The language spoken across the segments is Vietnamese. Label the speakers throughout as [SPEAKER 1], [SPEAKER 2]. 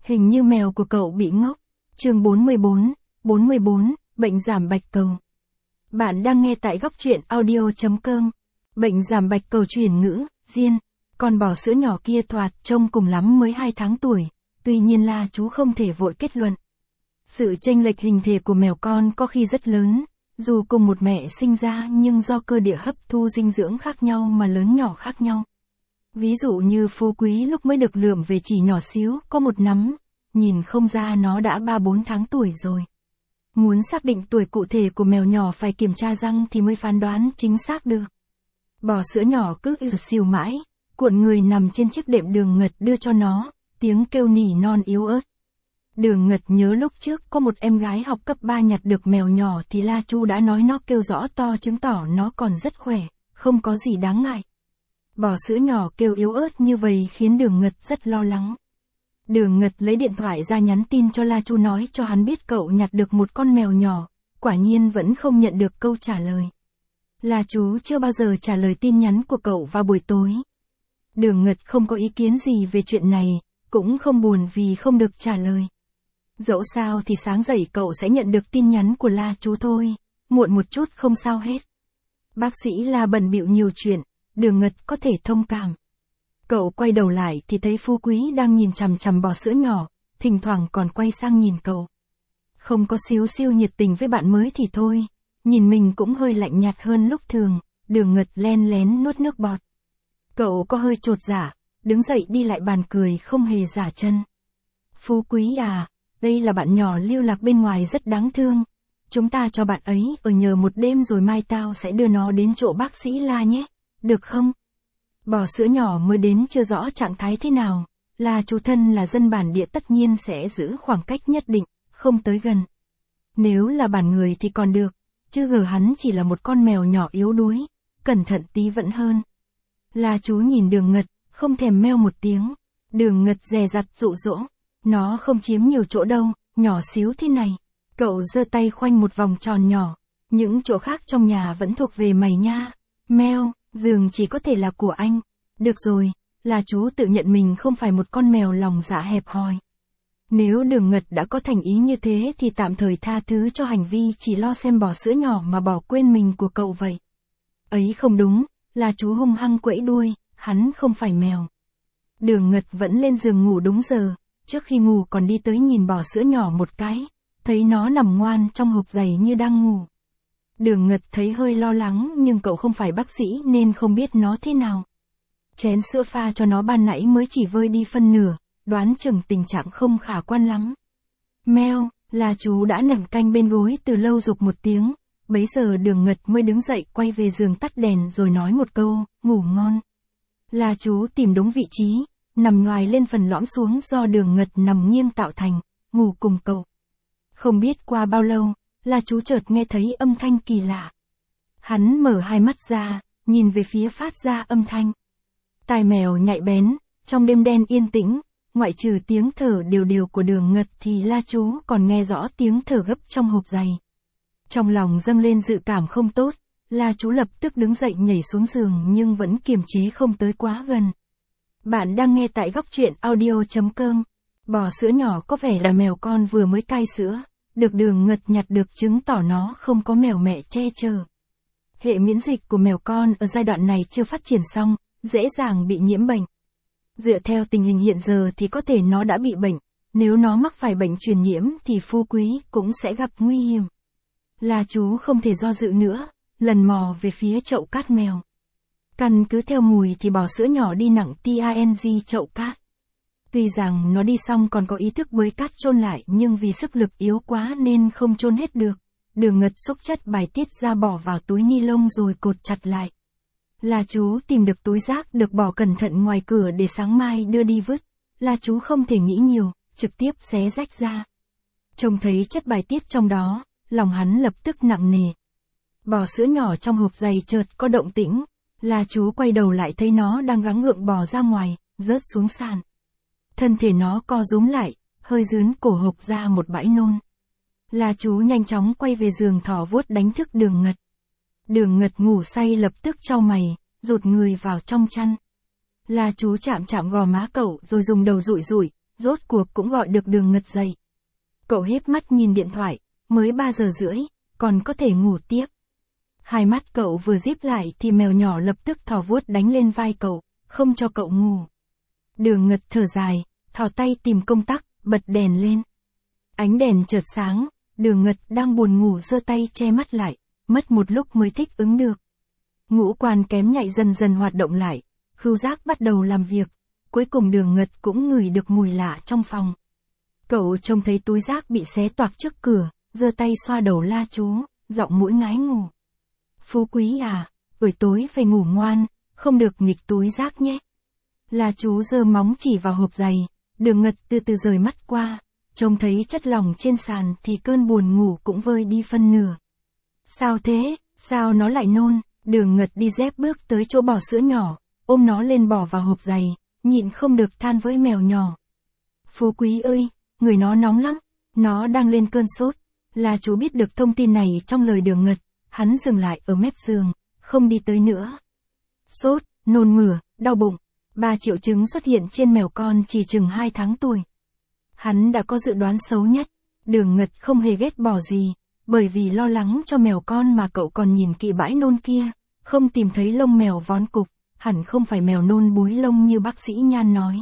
[SPEAKER 1] Hình như mèo của cậu bị ngốc. Chương 44, bệnh giảm bạch cầu. Bạn đang nghe tại góc truyện audio.com. Bệnh giảm bạch cầu chuyển ngữ, Diên. Con bò sữa nhỏ kia thoạt trông cùng lắm mới 2 tháng tuổi, tuy nhiên là chú không thể vội kết luận. Sự chênh lệch hình thể của mèo con có khi rất lớn, dù cùng một mẹ sinh ra nhưng do cơ địa hấp thu dinh dưỡng khác nhau mà lớn nhỏ khác nhau. Ví dụ như Phú Quý lúc mới được lượm về chỉ nhỏ xíu, có một nắm, nhìn không ra nó đã 3-4 tháng tuổi rồi. Muốn xác định tuổi cụ thể của mèo nhỏ phải kiểm tra răng thì mới phán đoán chính xác được. Bò sữa nhỏ cứ xìu mãi, cuộn người nằm trên chiếc đệm Đường Ngật đưa cho nó, tiếng kêu nỉ non yếu ớt. Đường Ngật nhớ lúc trước có một em gái học cấp 3 nhặt được mèo nhỏ thì La Chu đã nói nó kêu rõ to chứng tỏ nó còn rất khỏe, không có gì đáng ngại. Bò sữa nhỏ kêu yếu ớt như vậy khiến Đường Ngật rất lo lắng. Đường Ngật lấy điện thoại ra nhắn tin cho La Chu nói cho hắn biết cậu nhặt được một con mèo nhỏ, quả nhiên vẫn không nhận được câu trả lời. La Chu chưa bao giờ trả lời tin nhắn của cậu vào buổi tối. Đường Ngật không có ý kiến gì về chuyện này, cũng không buồn vì không được trả lời. Dẫu sao thì sáng dậy cậu sẽ nhận được tin nhắn của La Chu thôi, muộn một chút không sao hết. Bác sĩ La bận bịu nhiều chuyện, Đường Ngật có thể thông cảm. Cậu quay đầu lại thì thấy Phú Quý đang nhìn chằm chằm bò sữa nhỏ, thỉnh thoảng còn quay sang nhìn cậu. Không có xíu siêu nhiệt tình với bạn mới thì thôi, nhìn mình cũng hơi lạnh nhạt hơn lúc thường, Đường Ngật len lén nuốt nước bọt. Cậu có hơi chột dạ, đứng dậy đi lại bàn cười không hề giả chân. Phú Quý à, đây là bạn nhỏ lưu lạc bên ngoài rất đáng thương. Chúng ta cho bạn ấy ở nhờ một đêm rồi mai tao sẽ đưa nó đến chỗ bác sĩ La nhé, được không? Bò sữa nhỏ mới đến chưa rõ trạng thái thế nào, La Chu thân là dân bản địa tất nhiên sẽ giữ khoảng cách nhất định, không tới gần. Nếu là bản người thì còn được, chứ gờ hắn chỉ là một con mèo nhỏ yếu đuối, cẩn thận tí vẫn hơn. La Chu nhìn Đường Ngật, không thèm meo một tiếng. Đường Ngật dè dặt dụ dỗ, nó không chiếm nhiều chỗ đâu, nhỏ xíu thế này. Cậu giơ tay khoanh một vòng tròn nhỏ, những chỗ khác trong nhà vẫn thuộc về mày nha. Meo, giường chỉ có thể là của anh. Được rồi, La Chu tự nhận mình không phải một con mèo lòng dạ hẹp hòi. Nếu Đường Ngật đã có thành ý như thế thì tạm thời tha thứ cho hành vi chỉ lo xem bò sữa nhỏ mà bỏ quên mình của cậu vậy. Ấy không đúng, La Chu hung hăng quẫy đuôi, hắn không phải mèo. Đường Ngật vẫn lên giường ngủ đúng giờ, trước khi ngủ còn đi tới nhìn bò sữa nhỏ một cái, thấy nó nằm ngoan trong hộp giày như đang ngủ. Đường Ngật thấy hơi lo lắng nhưng cậu không phải bác sĩ nên không biết nó thế nào. Chén sữa pha cho nó ban nãy mới chỉ vơi đi phân nửa, đoán chừng tình trạng không khả quan lắm. Meo, La Chu đã nằm canh bên gối từ lâu giục một tiếng, bấy giờ Đường Ngật mới đứng dậy quay về giường tắt đèn rồi nói một câu, ngủ ngon. La Chu tìm đúng vị trí, nằm nhoài lên phần lõm xuống do Đường Ngật nằm nghiêng tạo thành, ngủ cùng cậu. Không biết qua bao lâu, La Chu chợt nghe thấy âm thanh kỳ lạ. Hắn mở hai mắt ra, nhìn về phía phát ra âm thanh. Tai mèo nhạy bén, trong đêm đen yên tĩnh, ngoại trừ tiếng thở đều đều của Đường Ngật thì La Chu còn nghe rõ tiếng thở gấp trong hộp giày. Trong lòng dâng lên dự cảm không tốt, La Chu lập tức đứng dậy nhảy xuống giường nhưng vẫn kiềm chế không tới quá gần. Bạn đang nghe tại góc truyện audio.com. Bò sữa nhỏ có vẻ là mèo con vừa mới cai sữa, được Đường Ngật nhặt được chứng tỏ nó không có mèo mẹ che chở. Hệ miễn dịch của mèo con ở giai đoạn này chưa phát triển xong, dễ dàng bị nhiễm bệnh. Dựa theo tình hình hiện giờ thì có thể nó đã bị bệnh, nếu nó mắc phải bệnh truyền nhiễm thì Phú Quý cũng sẽ gặp nguy hiểm. La Chu không thể do dự nữa, lần mò về phía chậu cát mèo. Căn cứ theo mùi thì bò sữa nhỏ đi nặng TANG chậu cát. Tuy rằng nó đi xong còn có ý thức bới cát chôn lại nhưng vì sức lực yếu quá nên không chôn hết được. Đường Ngật xúc chất bài tiết ra bỏ vào túi ni lông rồi cột chặt lại. La Chu tìm được túi rác được bỏ cẩn thận ngoài cửa để sáng mai đưa đi vứt. La Chu không thể nghĩ nhiều, trực tiếp xé rách ra. Trông thấy chất bài tiết trong đó, lòng hắn lập tức nặng nề. Bò sữa nhỏ trong hộp giày chợt có động tĩnh, La Chu quay đầu lại thấy nó đang gắng gượng bò ra ngoài, rớt xuống sàn. Thân thể nó co rúm lại, hơi dướn cổ hộc ra một bãi nôn. La Chu nhanh chóng quay về giường thỏ vuốt đánh thức Đường Ngật. Đường Ngật ngủ say lập tức chau mày, rụt người vào trong chăn. La Chu chạm chạm gò má cậu rồi dùng đầu dụi dụi, rốt cuộc cũng gọi được Đường Ngật dậy. Cậu híp mắt nhìn điện thoại, mới 3 giờ rưỡi, còn có thể ngủ tiếp. Hai mắt cậu vừa díp lại thì mèo nhỏ lập tức thò vuốt đánh lên vai cậu, không cho cậu ngủ. Đường Ngật thở dài, thò tay tìm công tắc, bật đèn lên. Ánh đèn chợt sáng, Đường Ngật đang buồn ngủ giơ tay che mắt lại, mất một lúc mới thích ứng được. Ngũ quan kém nhạy dần dần hoạt động lại, khứu giác bắt đầu làm việc, cuối cùng Đường Ngật cũng ngửi được mùi lạ trong phòng. Cậu trông thấy túi rác bị xé toạc trước cửa, giơ tay xoa đầu La Chú, giọng mũi ngái ngủ. Phú Quý à, buổi tối phải ngủ ngoan, không được nghịch túi rác nhé. La Chú giơ móng chỉ vào hộp giày, Đường Ngật từ từ rời mắt qua, trông thấy chất lỏng trên sàn thì cơn buồn ngủ cũng vơi đi phân nửa. Sao thế, sao nó lại nôn? Đường Ngật đi dép bước tới chỗ bò sữa nhỏ, ôm nó lên bỏ vào hộp giày, nhịn không được than với mèo nhỏ. Phú Quý ơi, người nó nóng lắm, nó đang lên cơn sốt. La Chú biết được thông tin này trong lời Đường Ngật, hắn dừng lại ở mép giường, không đi tới nữa. Sốt, nôn mửa, đau bụng, 3 triệu chứng xuất hiện trên mèo con chỉ chừng 2 tháng tuổi. Hắn đã có dự đoán xấu nhất, Đường Ngật không hề ghét bỏ gì, bởi vì lo lắng cho mèo con mà cậu còn nhìn kỹ bãi nôn kia, không tìm thấy lông mèo vón cục, hẳn không phải mèo nôn búi lông như bác sĩ Nhan nói.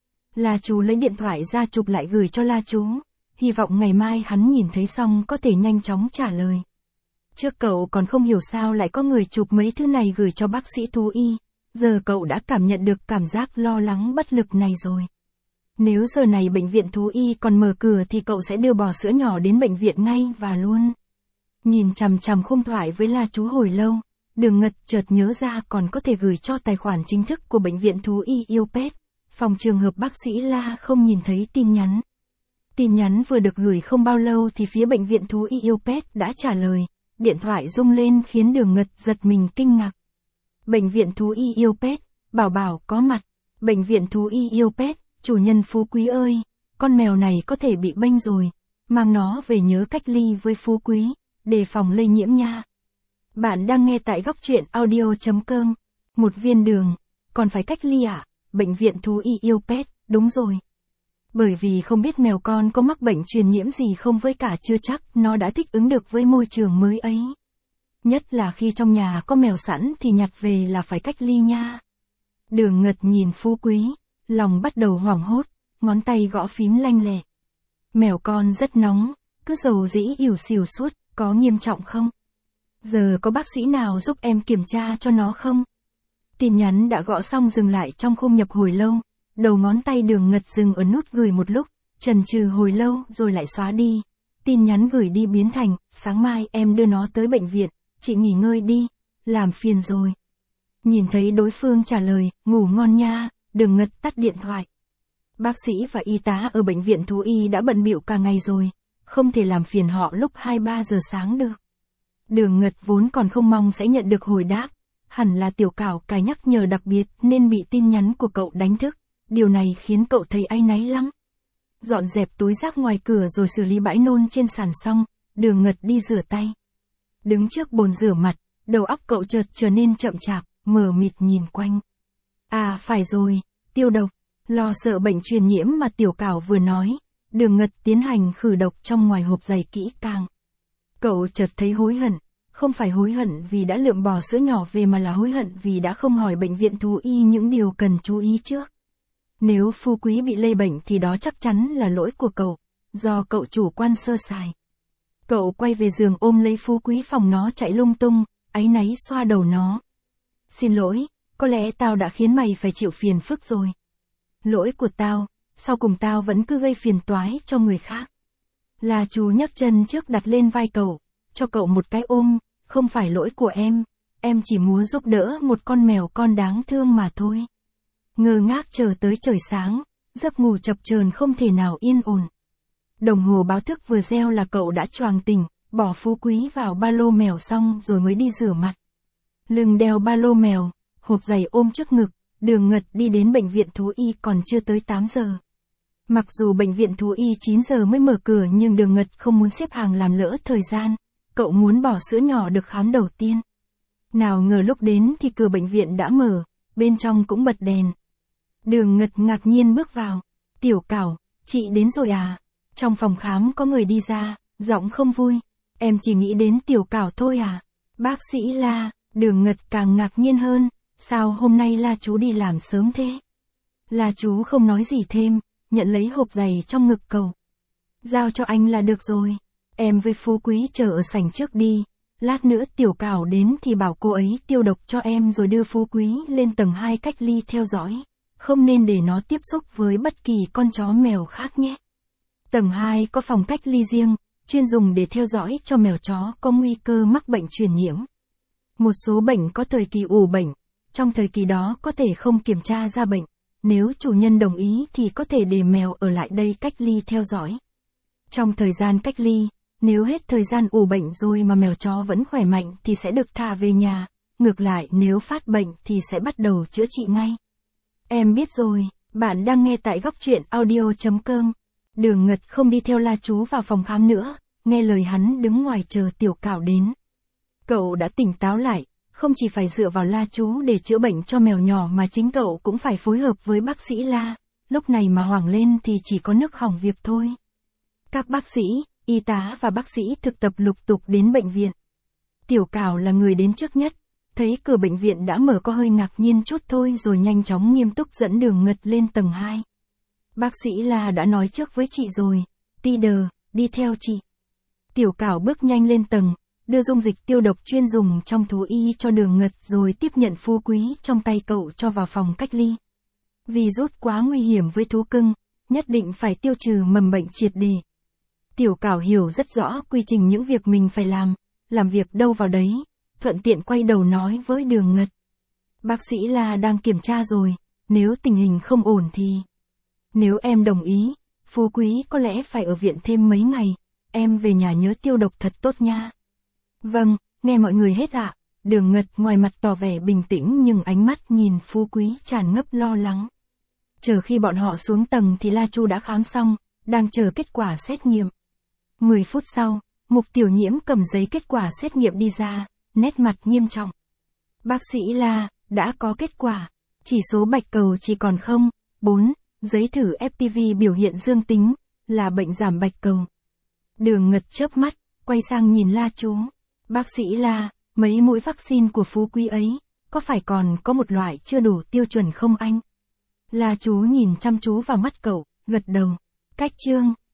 [SPEAKER 1] La Chú lấy điện thoại ra chụp lại gửi cho La Chú, hy vọng ngày mai hắn nhìn thấy xong có thể nhanh chóng trả lời. Trước cậu còn không hiểu sao lại có người chụp mấy thứ này gửi cho bác sĩ thú y, giờ cậu đã cảm nhận được cảm giác lo lắng bất lực này rồi. Nếu giờ này bệnh viện thú y còn mở cửa thì cậu sẽ đưa bò sữa nhỏ đến bệnh viện ngay và luôn. Nhìn chằm chằm khung thoại với La Chú hồi lâu, Đường Ngật chợt nhớ ra còn có thể gửi cho tài khoản chính thức của bệnh viện thú y yêu pet, phòng trường hợp bác sĩ La không nhìn thấy tin nhắn. Tin nhắn vừa được gửi không bao lâu thì phía bệnh viện thú y yêu pet đã trả lời, điện thoại rung lên khiến Đường Ngật giật mình kinh ngạc. Bệnh viện thú y yêu pet, bảo bảo có mặt. Bệnh viện thú y yêu pet, chủ nhân Phú Quý ơi, con mèo này có thể bị bênh rồi, mang nó về nhớ cách ly với Phú Quý, đề phòng lây nhiễm nha. Bạn đang nghe tại góc truyện audio.com. Một viên đường, còn phải cách ly à? Bệnh viện thú y yêu pet, đúng rồi. Bởi vì không biết mèo con có mắc bệnh truyền nhiễm gì không với cả chưa chắc nó đã thích ứng được với môi trường mới ấy. Nhất là khi trong nhà có mèo sẵn thì nhặt về là phải cách ly nha. Đường Ngật nhìn Phú Quý, lòng bắt đầu hoảng hốt, ngón tay gõ phím lanh lẹ. Mèo con rất nóng, cứ dầu dĩ ỉu xìu suốt, có nghiêm trọng không? Giờ có bác sĩ nào giúp em kiểm tra cho nó không? Tin nhắn đã gõ xong dừng lại trong khung nhập hồi lâu, đầu ngón tay Đường Ngật dừng ở nút gửi một lúc, chần chừ hồi lâu rồi lại xóa đi. Tin nhắn gửi đi biến thành, sáng mai em đưa nó tới bệnh viện, chị nghỉ ngơi đi, làm phiền rồi. Nhìn thấy đối phương trả lời, ngủ ngon nha, Đường Ngật tắt điện thoại. Bác sĩ và y tá ở bệnh viện thú y đã bận bịu cả ngày rồi, không thể làm phiền họ lúc 2-3 giờ sáng được. Đường Ngật vốn còn không mong sẽ nhận được hồi đáp, hẳn là Tiểu Cảo cái nhắc nhở đặc biệt nên bị tin nhắn của cậu đánh thức, điều này khiến cậu thấy áy náy lắm. Dọn dẹp túi rác ngoài cửa rồi xử lý bãi nôn trên sàn xong, Đường Ngật đi rửa tay. Đứng trước bồn rửa mặt, đầu óc cậu chợt trở nên chậm chạp, mờ mịt nhìn quanh. À phải rồi, tiêu độc, lo sợ bệnh truyền nhiễm mà Tiểu Cảo vừa nói, Đường Ngật tiến hành khử độc trong ngoài hộp giày kỹ càng. Cậu chợt thấy hối hận, không phải hối hận vì đã lượm bò sữa nhỏ về mà là hối hận vì đã không hỏi bệnh viện thú y những điều cần chú ý trước. Nếu Phú Quý bị lây bệnh thì đó chắc chắn là lỗi của cậu, do cậu chủ quan sơ sài. Cậu quay về giường ôm lấy Phú Quý phòng nó chạy lung tung, áy náy xoa đầu nó. Xin lỗi, có lẽ tao đã khiến mày phải chịu phiền phức rồi. Lỗi của tao, sau cùng tao vẫn cứ gây phiền toái cho người khác. La Chú nhấc chân trước đặt lên vai cậu, cho cậu một cái ôm, không phải lỗi của em chỉ muốn giúp đỡ một con mèo con đáng thương mà thôi. Ngơ ngác chờ tới trời sáng, giấc ngủ chập chờn không thể nào yên ổn. Đồng hồ báo thức vừa reo là cậu đã choàng tỉnh, bỏ Phú Quý vào ba lô mèo xong rồi mới đi rửa mặt. Lưng đeo ba lô mèo, hộp giày ôm trước ngực, Đường Ngật đi đến bệnh viện thú y còn chưa tới 8 giờ. Mặc dù bệnh viện thú y 9 giờ mới mở cửa nhưng Đường Ngật không muốn xếp hàng làm lỡ thời gian, cậu muốn bò sữa nhỏ được khám đầu tiên. Nào ngờ lúc đến thì cửa bệnh viện đã mở, bên trong cũng bật đèn. Đường Ngật ngạc nhiên bước vào. Tiểu Cảo, Chị đến rồi à? Trong phòng khám có người đi ra, giọng không vui. Em chỉ nghĩ đến Tiểu Cảo thôi à? Bác sĩ la, Đường Ngật càng ngạc nhiên hơn. Sao hôm nay la chú đi làm sớm thế? La chú không nói gì thêm, nhận lấy hộp giày trong ngực Cậu. Giao cho anh là được rồi. Em với Phú Quý chờ ở sảnh trước đi. Lát nữa Tiểu Cảo đến thì bảo cô ấy tiêu độc cho em rồi đưa Phú Quý lên tầng 2 cách ly theo dõi. Không nên để nó tiếp xúc với bất kỳ con chó mèo khác nhé. Tầng 2 có phòng cách ly riêng, chuyên dùng để theo dõi cho mèo chó có nguy cơ mắc bệnh truyền nhiễm. Một số bệnh có thời kỳ ủ bệnh, trong thời kỳ đó có thể không kiểm tra ra bệnh. Nếu chủ nhân đồng ý thì có thể để mèo ở lại đây cách ly theo dõi. Trong thời gian cách ly, nếu hết thời gian ủ bệnh rồi mà mèo chó vẫn khỏe mạnh thì sẽ được thả về nhà. Ngược lại nếu phát bệnh thì sẽ bắt đầu chữa trị ngay. Em biết rồi, bạn đang nghe tại góc truyện audio.com. Đường Ngật không đi theo la chú vào phòng khám nữa, nghe lời hắn đứng ngoài chờ Tiểu Cảo đến. Cậu đã tỉnh táo lại, không chỉ phải dựa vào la chú để chữa bệnh cho mèo nhỏ mà chính cậu cũng phải phối hợp với bác sĩ la. Lúc này mà hoảng lên thì chỉ có nước hỏng việc thôi. Các bác sĩ, y tá và bác sĩ thực tập lục tục đến bệnh viện. Tiểu Cảo là người đến trước nhất, thấy cửa bệnh viện đã mở có hơi ngạc nhiên chút thôi rồi nhanh chóng nghiêm túc dẫn Đường Ngật lên tầng 2. Bác sĩ La đã nói trước với chị rồi, Tider, đi theo chị. Tiểu Cảo bước nhanh lên tầng, đưa dung dịch tiêu độc chuyên dùng trong thú y cho Đường Ngật rồi tiếp nhận Phú Quý trong tay cậu cho vào phòng cách ly. Virus quá nguy hiểm với thú cưng, nhất định phải tiêu trừ mầm bệnh triệt để. Tiểu Cảo hiểu rất rõ quy trình những việc mình phải làm việc đâu vào đấy, thuận tiện quay đầu nói với Đường Ngật. Bác sĩ La đang kiểm tra rồi, nếu tình hình không ổn thì... Nếu em đồng ý, Phú Quý có lẽ phải ở viện thêm mấy ngày, em về nhà nhớ tiêu độc thật tốt nha. Vâng, nghe mọi người hết ạ. Đường Ngật ngoài mặt tỏ vẻ bình tĩnh nhưng ánh mắt nhìn Phú Quý tràn ngập lo lắng. Chờ khi bọn họ xuống tầng thì La Chu đã khám xong, đang chờ kết quả xét nghiệm. 10 phút sau, Mục Tiểu Nhiễm cầm giấy kết quả xét nghiệm đi ra, nét mặt nghiêm trọng. Bác sĩ La, đã có kết quả, chỉ số bạch cầu chỉ còn 0,4, giấy thử FPV biểu hiện dương tính, là bệnh giảm bạch cầu. Đường Ngật chớp mắt, quay sang nhìn La Chú. Bác sĩ La, mấy mũi vaccine của Phú Quý ấy, có phải còn có một loại chưa đủ tiêu chuẩn không anh? La Chú nhìn chăm chú vào mắt cậu, gật đầu. Cách chương